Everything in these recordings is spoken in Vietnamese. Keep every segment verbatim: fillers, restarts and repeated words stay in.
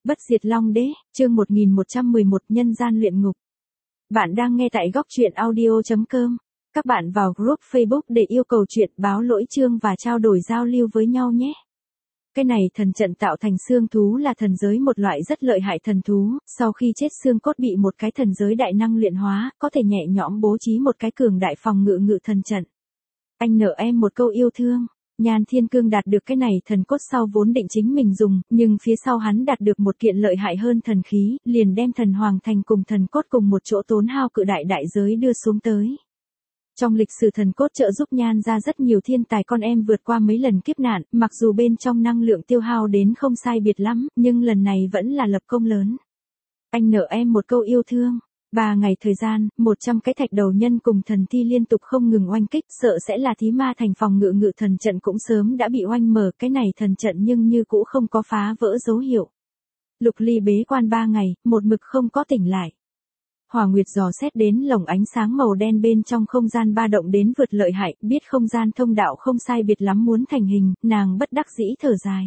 Bất diệt Long Đế, chương một nghìn một trăm mười một Nhân gian luyện ngục. Bạn đang nghe tại góc truyện audio chấm com. Các bạn vào group Facebook để yêu cầu chuyện, báo lỗi chương và trao đổi giao lưu với nhau nhé. Cái này thần trận tạo thành xương thú là thần giới một loại rất lợi hại thần thú, sau khi chết xương cốt bị một cái thần giới đại năng luyện hóa, có thể nhẹ nhõm bố trí một cái cường đại phòng ngự ngự thần trận. Anh nợ em một câu yêu thương. Nhan Thiên Cương đạt được cái này thần cốt sau vốn định chính mình dùng, nhưng phía sau hắn đạt được một kiện lợi hại hơn thần khí, liền đem thần hoàng thành cùng thần cốt cùng một chỗ tốn hao cự đại đại giới đưa xuống tới. Trong lịch sử thần cốt trợ giúp Nhan ra rất nhiều thiên tài con em vượt qua mấy lần kiếp nạn, mặc dù bên trong năng lượng tiêu hao đến không sai biệt lắm, nhưng lần này vẫn là lập công lớn. Anh nợ em một câu yêu thương. Ba ngày thời gian, một trăm cái thạch đầu nhân cùng thần thi liên tục không ngừng oanh kích, sợ sẽ là thí ma thành phòng ngự ngự thần trận cũng sớm đã bị oanh mở, cái này thần trận nhưng như cũ không có phá vỡ dấu hiệu. Lục Ly bế quan ba ngày, một mực không có tỉnh lại. Hỏa Nguyệt dò xét đến lồng ánh sáng màu đen bên trong không gian ba động đến vượt lợi hại, biết không gian thông đạo không sai biệt lắm muốn thành hình, nàng bất đắc dĩ thở dài.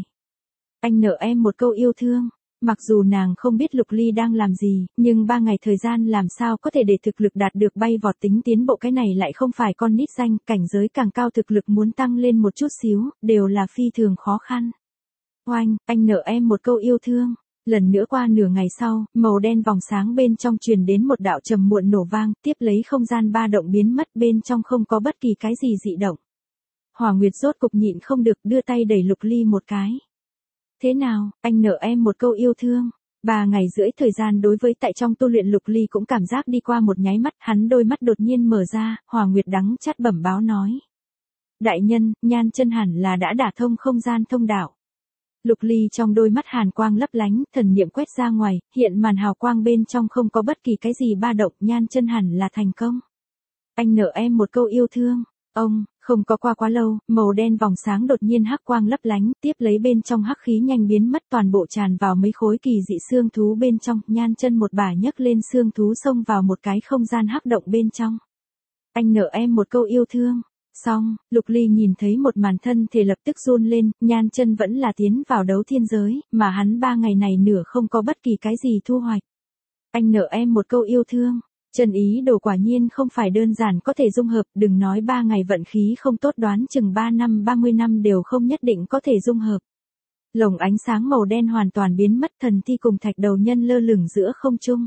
Anh nợ em một câu yêu thương. Mặc dù nàng không biết Lục Ly đang làm gì, nhưng ba ngày thời gian làm sao có thể để thực lực đạt được bay vọt tính tiến bộ, cái này lại không phải con nít danh, cảnh giới càng cao thực lực muốn tăng lên một chút xíu, đều là phi thường khó khăn. Oanh, anh nợ em một câu yêu thương. Lần nữa qua nửa ngày sau, màu đen vòng sáng bên trong truyền đến một đạo trầm muộn nổ vang, tiếp lấy không gian ba động biến mất, bên trong không có bất kỳ cái gì dị động. Hỏa Nguyệt rốt cục nhịn không được đưa tay đẩy Lục Ly một cái. Thế nào, anh nợ em một câu yêu thương. Ba ngày rưỡi thời gian đối với tại trong tu luyện Lục Ly cũng cảm giác đi qua một nháy mắt, hắn đôi mắt đột nhiên mở ra, Hỏa Nguyệt đắng chát bẩm báo nói. Đại nhân, Nhan chân hẳn là đã đả thông không gian thông đạo. Lục Ly trong đôi mắt hàn quang lấp lánh, thần niệm quét ra ngoài, hiện màn hào quang bên trong không có bất kỳ cái gì ba động, Nhan chân hẳn là thành công. Anh nợ em một câu yêu thương. Ông, không có qua quá lâu, màu đen vòng sáng đột nhiên hắc quang lấp lánh, tiếp lấy bên trong hắc khí nhanh biến mất, toàn bộ tràn vào mấy khối kỳ dị xương thú bên trong, Nhan chân một bà nhấc lên xương thú xông vào một cái không gian hắc động bên trong. Anh nợ em một câu yêu thương. Xong, Lục Ly nhìn thấy một màn thân thể lập tức run lên, Nhan chân vẫn là tiến vào đấu thiên giới, mà hắn ba ngày này nửa không có bất kỳ cái gì thu hoạch. Anh nợ em một câu yêu thương. Chân ý đồ quả nhiên không phải đơn giản có thể dung hợp, đừng nói ba ngày vận khí không tốt, đoán chừng ba năm ba mươi năm đều không nhất định có thể dung hợp. Lồng ánh sáng màu đen hoàn toàn biến mất, thần thi cùng thạch đầu nhân lơ lửng giữa không trung.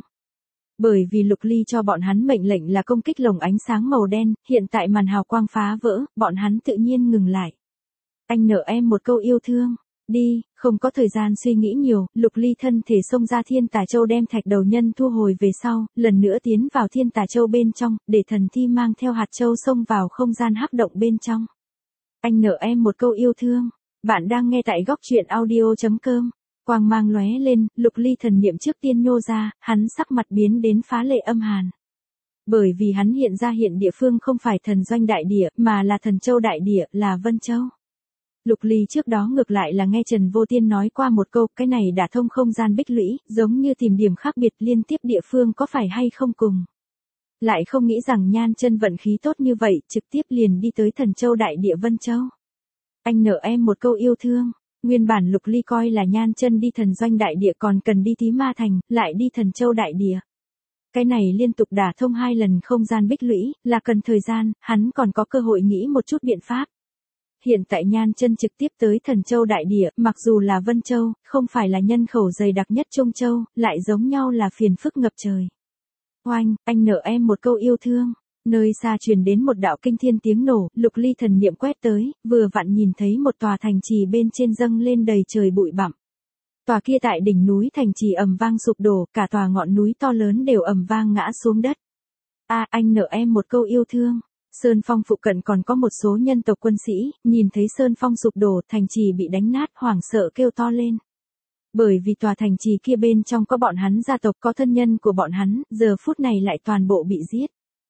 Bởi vì Lục Ly cho bọn hắn mệnh lệnh là công kích lồng ánh sáng màu đen, hiện tại màn hào quang phá vỡ, bọn hắn tự nhiên ngừng lại. Anh nợ em một câu yêu thương. Đi, không có thời gian suy nghĩ nhiều, Lục Ly thân thể xông ra Thiên Tà Châu đem thạch đầu nhân thu hồi về sau, lần nữa tiến vào Thiên Tà Châu bên trong, để thần thi mang theo hạt châu xông vào không gian hắc động bên trong. Anh nợ em một câu yêu thương. Bạn đang nghe tại góc truyện audio chấm com. Quang mang lóe lên, Lục Ly thần niệm trước tiên nhô ra, hắn sắc mặt biến đến phá lệ âm hàn. Bởi vì hắn hiện ra hiện địa phương không phải thần doanh đại địa, mà là thần châu đại địa, là Vân Châu. Lục Ly trước đó ngược lại là nghe Trần Vô Tiên nói qua một câu, cái này đã thông không gian bích lũy, giống như tìm điểm khác biệt liên tiếp địa phương có phải hay không cùng. Lại không nghĩ rằng Nhan chân vận khí tốt như vậy, trực tiếp liền đi tới thần châu đại địa Vân Châu. Anh nợ em một câu yêu thương. Nguyên bản Lục Ly coi là Nhan chân đi thần doanh đại địa còn cần đi Thí Ma Thành, lại đi thần châu đại địa. Cái này liên tục đả thông hai lần không gian bích lũy, là cần thời gian, hắn còn có cơ hội nghĩ một chút biện pháp. Hiện tại Nhan chân trực tiếp tới thần châu đại địa, mặc dù là Vân Châu, không phải là nhân khẩu dày đặc nhất Trung Châu, lại giống nhau là phiền phức ngập trời. Oanh, anh nợ em một câu yêu thương. Nơi xa truyền đến một đạo kinh thiên tiếng nổ, Lục Ly thần niệm quét tới, vừa vặn nhìn thấy một tòa thành trì bên trên dâng lên đầy trời bụi bặm. Tòa kia tại đỉnh núi thành trì ầm vang sụp đổ, cả tòa ngọn núi to lớn đều ầm vang ngã xuống đất. A, anh nợ em một câu yêu thương. Sơn Phong phụ cận còn có một số nhân tộc quân sĩ, nhìn thấy Sơn Phong sụp đổ, thành trì bị đánh nát, hoảng sợ kêu to lên. Bởi vì tòa thành trì kia bên trong có bọn hắn gia tộc, có thân nhân của bọn hắn, giờ phút này lại toàn bộ bị giết.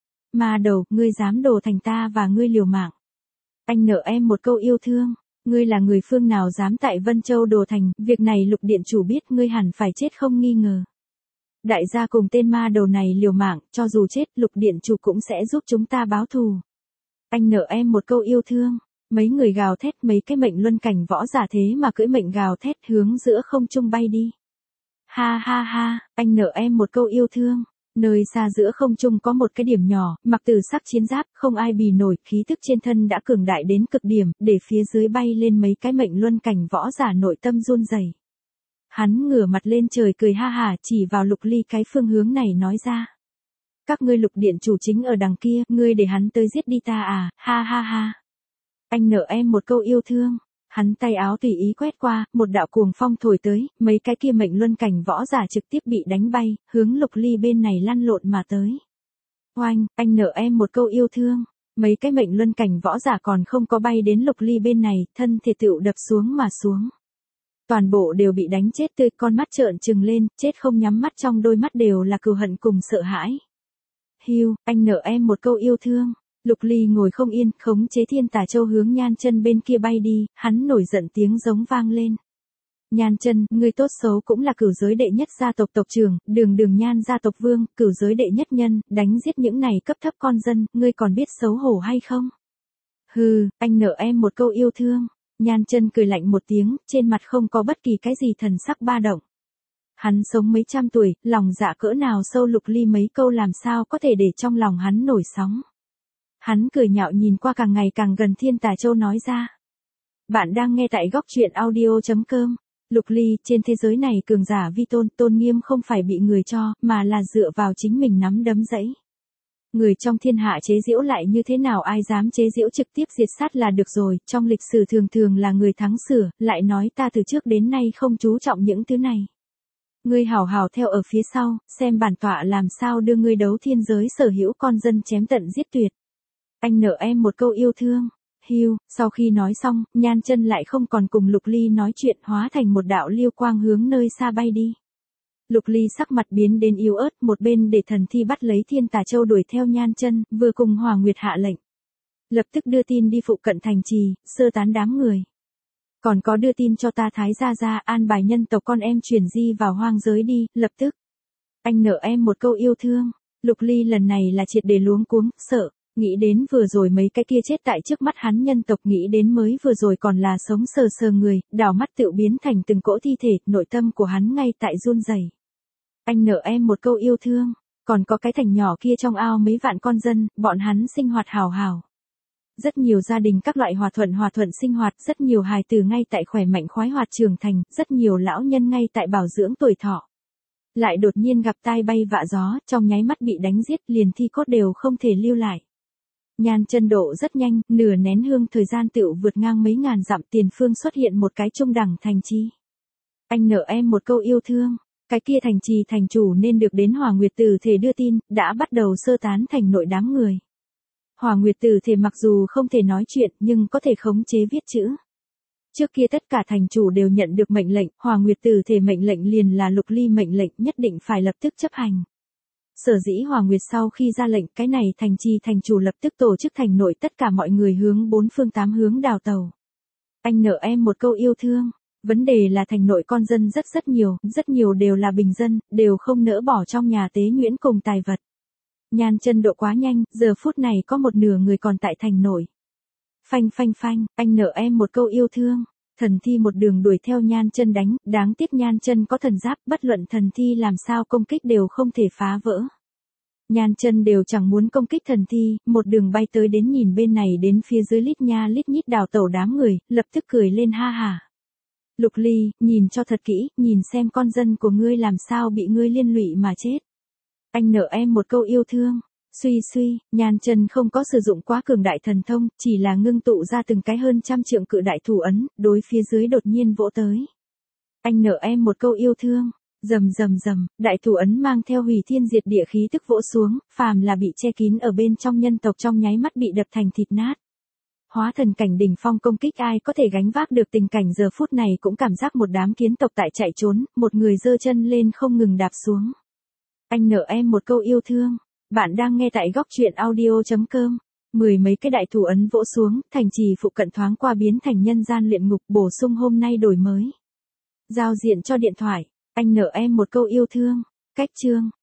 Ma đầu, ngươi dám đổ thành ta và ngươi liều mạng. Anh nợ em một câu yêu thương. Ngươi là người phương nào dám tại Vân Châu đồ thành, việc này Lục điện chủ biết, ngươi hẳn phải chết không nghi ngờ. Đại gia cùng tên ma đầu này liều mạng, cho dù chết, Lục điện chủ cũng sẽ giúp chúng ta báo thù. Anh nợ em một câu yêu thương. Mấy người gào thét, mấy cái mệnh luân cảnh võ giả thế mà cưỡi mệnh gào thét hướng giữa không trung bay đi. Ha ha ha, anh nợ em một câu yêu thương. Nơi xa giữa không trung có một cái điểm nhỏ, mặc từ sắc chiến giáp, không ai bì nổi, khí tức trên thân đã cường đại đến cực điểm, để phía dưới bay lên mấy cái mệnh luân cảnh võ giả nội tâm run rẩy. Hắn ngửa mặt lên trời cười ha hả, chỉ vào Lục Ly cái phương hướng này nói ra. Các ngươi Lục điện chủ chính ở đằng kia, ngươi để hắn tới giết đi ta à, ha ha ha. Anh nợ em một câu yêu thương. Hắn tay áo tùy ý quét qua, một đạo cuồng phong thổi tới, mấy cái kia mệnh luân cảnh võ giả trực tiếp bị đánh bay, hướng Lục Ly bên này lăn lộn mà tới. Oanh, anh nợ em một câu yêu thương. Mấy cái mệnh luân cảnh võ giả còn không có bay đến Lục Ly bên này, thân thể tựu đập xuống mà xuống. Toàn bộ đều bị đánh chết tươi, con mắt trợn trừng lên, chết không nhắm mắt, trong đôi mắt đều là cừu hận cùng sợ hãi. Hiu, anh nợ em một câu yêu thương. Lục Ly ngồi không yên, khống chế Thiên Tà Châu hướng Nhan Chân bên kia bay đi, hắn nổi giận tiếng giống vang lên. Nhan Chân, ngươi tốt xấu cũng là cửu giới đệ nhất gia tộc tộc trưởng, đường đường Nhan gia tộc vương, cửu giới đệ nhất nhân, đánh giết những này cấp thấp con dân, ngươi còn biết xấu hổ hay không? Hừ, anh nợ em một câu yêu thương. Nhan Chân cười lạnh một tiếng, trên mặt không có bất kỳ cái gì thần sắc ba động. Hắn sống mấy trăm tuổi, lòng dạ cỡ nào sâu, Lục Ly mấy câu làm sao có thể để trong lòng hắn nổi sóng. Hắn cười nhạo nhìn qua càng ngày càng gần Thiên Tà Châu nói ra. Bạn đang nghe tại góc truyện audio chấm com. Lục Ly, trên thế giới này cường giả vi tôn, tôn nghiêm không phải bị người cho, mà là dựa vào chính mình nắm đấm dẫy. Người trong thiên hạ chế giễu lại như thế nào, ai dám chế giễu, trực tiếp diệt sát là được rồi, trong lịch sử thường thường là người thắng sửa, lại nói ta từ trước đến nay không chú trọng những thứ này. Ngươi hảo hảo theo ở phía sau, xem bản tọa làm sao đưa ngươi đấu thiên giới sở hữu con dân chém tận giết tuyệt. Anh nợ em một câu yêu thương. Hiu, sau khi nói xong, Nhan Chân lại không còn cùng Lục Ly nói chuyện, hóa thành một đạo liêu quang hướng nơi xa bay đi. Lục Ly sắc mặt biến đến yếu ớt, một bên để thần thi bắt lấy Thiên Tà Châu đuổi theo Nhan Chân, vừa cùng Hòa Nguyệt hạ lệnh. Lập tức đưa tin đi phụ cận thành trì, sơ tán đám người. Còn có đưa tin cho ta Thái gia gia, an bài nhân tộc con em chuyển di vào hoang giới đi, lập tức. Anh nợ em một câu yêu thương. Lục Ly lần này là triệt để luống cuống, sợ. Nghĩ đến vừa rồi mấy cái kia chết tại trước mắt hắn nhân tộc, nghĩ đến mới vừa rồi còn là sống sờ sờ người, đảo mắt tựu biến thành từng cỗ thi thể, nội tâm của hắn ngay tại run rẩy. Anh nợ em một câu yêu thương, còn có cái thành nhỏ kia trong ao mấy vạn con dân, bọn hắn sinh hoạt hào hào. Rất nhiều gia đình các loại hòa thuận hòa thuận sinh hoạt, rất nhiều hài tử ngay tại khỏe mạnh khoái hoạt trưởng thành, rất nhiều lão nhân ngay tại bảo dưỡng tuổi thọ. Lại đột nhiên gặp tai bay vạ gió, trong nháy mắt bị đánh giết, liền thi cốt đều không thể lưu lại. Nhan Chân độ rất nhanh, nửa nén hương thời gian tựu vượt ngang mấy ngàn dặm, tiền phương xuất hiện một cái trung đẳng thành trì. Anh nợ em một câu yêu thương, cái kia thành trì thành chủ nên được đến Hòa Nguyệt Tử Thể đưa tin, đã bắt đầu sơ tán thành nội đám người. Hòa Nguyệt Tử Thể mặc dù không thể nói chuyện, nhưng có thể khống chế viết chữ. Trước kia tất cả thành chủ đều nhận được mệnh lệnh, Hòa Nguyệt Tử Thể mệnh lệnh liền là Lục Ly mệnh lệnh, nhất định phải lập tức chấp hành. Sở dĩ Hòa Nguyệt sau khi ra lệnh, cái này thành trì thành chủ lập tức tổ chức thành nội tất cả mọi người hướng bốn phương tám hướng đào tàu. Anh nợ em một câu yêu thương. Vấn đề là thành nội con dân rất rất nhiều, rất nhiều đều là bình dân, đều không nỡ bỏ trong nhà tế nhuyễn cùng tài vật. Nhan Chân độ quá nhanh, giờ phút này có một nửa người còn tại thành nội. Phanh phanh phanh, anh nợ em một câu yêu thương. Thần thi một đường đuổi theo Nhan Chân đánh, đáng tiếc Nhan Chân có thần giáp, bất luận thần thi làm sao công kích đều không thể phá vỡ. Nhan Chân đều chẳng muốn công kích thần thi, một đường bay tới đến nhìn bên này đến phía dưới lít nha lít nhít đào tẩu đám người, lập tức cười lên ha hả. Lục Ly, nhìn cho thật kỹ, nhìn xem con dân của ngươi làm sao bị ngươi liên lụy mà chết. Anh nợ em một câu yêu thương. Suy suy, Nhan Chân không có sử dụng quá cường đại thần thông, chỉ là ngưng tụ ra từng cái hơn trăm trượng cự đại thủ ấn, đối phía dưới đột nhiên vỗ tới. Anh nợ em một câu yêu thương. Rầm rầm rầm, đại thủ ấn mang theo hủy thiên diệt địa khí tức vỗ xuống, phàm là bị che kín ở bên trong nhân tộc trong nháy mắt bị đập thành thịt nát. Hóa thần cảnh đỉnh phong công kích ai có thể gánh vác được, tình cảnh giờ phút này cũng cảm giác một đám kiến tộc tại chạy trốn, một người giơ chân lên không ngừng đạp xuống. Anh nợ em một câu yêu thương. Bạn đang nghe tại góc truyện audio chấm com. Mười mấy cái đại thủ ấn vỗ xuống, thành trì phụ cận thoáng qua biến thành nhân gian luyện ngục, bổ sung hôm nay đổi mới. Giao diện cho điện thoại. Anh nợ em một câu yêu thương. Cách chương.